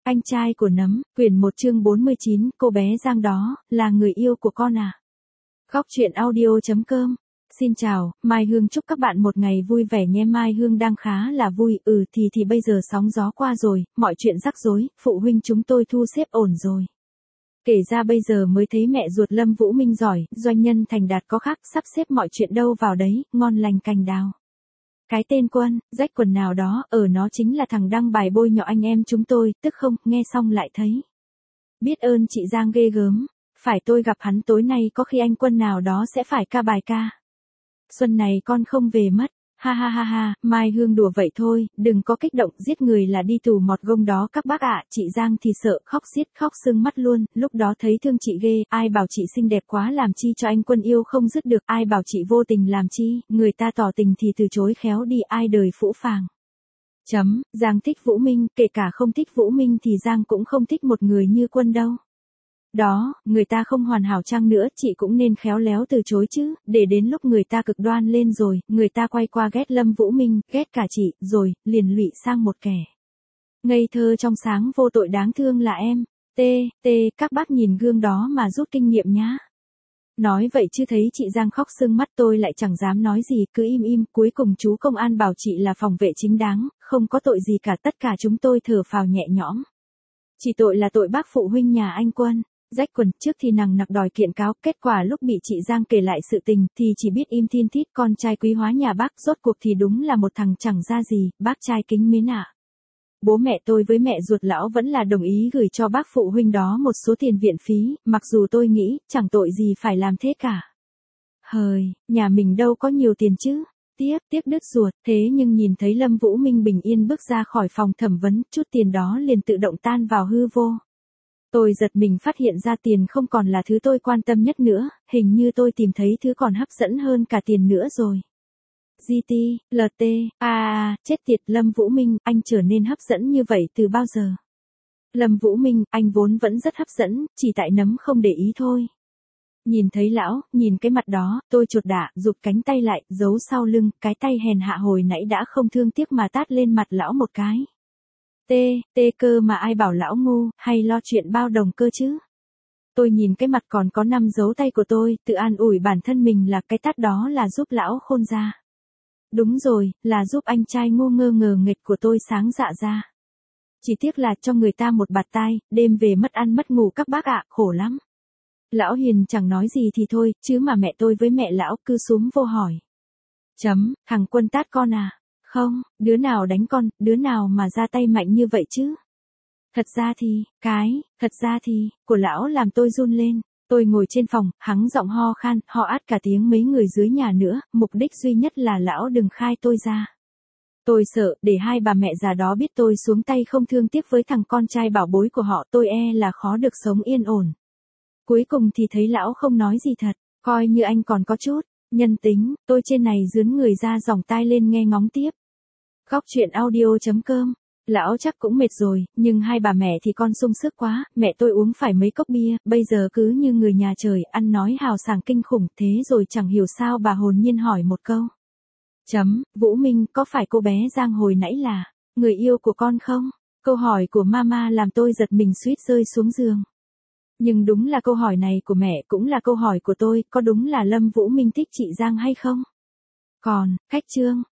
Anh trai của nấm, quyển 1 chương 49, cô bé Giang đó, là người yêu của con à? Góc truyện audio.com. Xin chào, Mai Hương chúc các bạn một ngày vui vẻ nhé. Mai Hương đang khá là vui, thì bây giờ sóng gió qua rồi, mọi chuyện rắc rối, phụ huynh chúng tôi thu xếp ổn rồi. Kể ra bây giờ mới thấy mẹ ruột Lâm Vũ Minh giỏi, doanh nhân thành đạt có khác, sắp xếp mọi chuyện đâu vào đấy, ngon lành cành đào. Cái tên Quân, rách quần nào đó, nó chính là thằng đăng bài bôi nhọ anh em chúng tôi, tức không, nghe xong lại thấy. Biết ơn chị Giang ghê gớm, phải tôi gặp hắn tối nay có khi anh Quân nào đó sẽ phải ca bài ca. Xuân này con không về mất, ha ha ha ha, Mai Hương đùa vậy thôi, đừng có kích động, giết người là đi tù mọt gông đó các bác ạ. Chị Giang thì sợ khóc xiết khóc sưng mắt luôn, lúc đó thấy thương chị ghê, ai bảo chị xinh đẹp quá làm chi cho anh Quân yêu không dứt được, ai bảo chị vô tình làm chi, người ta tỏ tình thì từ chối khéo đi, ai đời phũ phàng. Giang thích Vũ Minh, kể cả không thích Vũ Minh thì Giang cũng không thích một người như Quân đâu. Đó, người ta không hoàn hảo chăng nữa, chị cũng nên khéo léo từ chối chứ, để đến lúc người ta cực đoan lên rồi, người ta quay qua ghét Lâm Vũ Minh, ghét cả chị, rồi, liền lụy sang một kẻ ngây thơ trong sáng vô tội đáng thương là em. Các bác nhìn gương đó mà rút kinh nghiệm nhá. Nói vậy chứ thấy chị Giang khóc sưng mắt tôi lại chẳng dám nói gì, cứ im, cuối cùng chú công an bảo chị là phòng vệ chính đáng, không có tội gì cả, tất cả chúng tôi thở phào nhẹ nhõm. Chỉ tội là tội bác phụ huynh nhà anh Quân. Rách quần, trước thì nằng nặc đòi kiện cáo, kết quả lúc bị chị Giang kể lại sự tình, thì chỉ biết im thin thít, con trai quý hóa nhà bác, rốt cuộc thì đúng là một thằng chẳng ra gì, bác trai kính mến ạ. Bố mẹ tôi với mẹ ruột lão vẫn là đồng ý gửi cho bác phụ huynh đó một số tiền viện phí, mặc dù tôi nghĩ, chẳng tội gì phải làm thế cả. Hời, nhà mình đâu có nhiều tiền chứ. Tiếc đứt ruột, thế nhưng nhìn thấy Lâm Vũ Minh bình yên bước ra khỏi phòng thẩm vấn, chút tiền đó liền tự động tan vào hư vô. Tôi giật mình phát hiện ra tiền không còn là thứ tôi quan tâm nhất nữa, hình như tôi tìm thấy thứ còn hấp dẫn hơn cả tiền nữa rồi. Chết tiệt, Lâm Vũ Minh, anh trở nên hấp dẫn như vậy từ bao giờ? Lâm Vũ Minh, anh vốn vẫn rất hấp dẫn, chỉ tại nấm không để ý thôi. Nhìn thấy lão, nhìn cái mặt đó, tôi chột dạ, giục cánh tay lại, giấu sau lưng, cái tay hèn hạ hồi nãy đã không thương tiếc mà tát lên mặt lão một cái. Cơ mà ai bảo lão ngu, hay lo chuyện bao đồng cơ chứ? Tôi nhìn cái mặt còn có 5 dấu tay của tôi, tự an ủi bản thân mình là cái tát đó là giúp lão khôn ra. Đúng rồi, là giúp anh trai ngu ngơ ngờ nghệch của tôi sáng dạ ra. Chỉ tiếc là cho người ta một bạt tai, đêm về mất ăn mất ngủ các bác ạ, khổ lắm. Lão Hiền chẳng nói gì thì thôi, chứ mà mẹ tôi với mẹ lão cứ súm vô hỏi. Thằng Quân tát con à? Không, đứa nào đánh con, đứa nào mà ra tay mạnh như vậy chứ? Thật ra thì, của lão làm tôi run lên. Tôi ngồi trên phòng, hắng giọng ho khan, ho át cả tiếng mấy người dưới nhà nữa, mục đích duy nhất là lão đừng khai tôi ra. Tôi sợ, để hai bà mẹ già đó biết tôi xuống tay không thương tiếc với thằng con trai bảo bối của họ, tôi là khó được sống yên ổn. Cuối cùng thì thấy lão không nói gì thật, coi như anh còn có chút nhân tính, tôi trên này dướn người ra dòng tai lên nghe ngóng tiếp. Góc truyện audio.com. Lão chắc cũng mệt rồi, nhưng hai bà mẹ thì con sung sức quá, mẹ tôi uống phải mấy cốc bia, bây giờ cứ như người nhà trời, ăn nói hào sảng kinh khủng, thế rồi chẳng hiểu sao bà hồn nhiên hỏi một câu. Vũ Minh, có phải cô bé Giang hồi nãy là người yêu của con không? Câu hỏi của mama làm tôi giật mình suýt rơi xuống giường. Nhưng đúng là câu hỏi này của mẹ cũng là câu hỏi của tôi, có đúng là Lâm Vũ Minh thích chị Giang hay không? Còn, khách trương,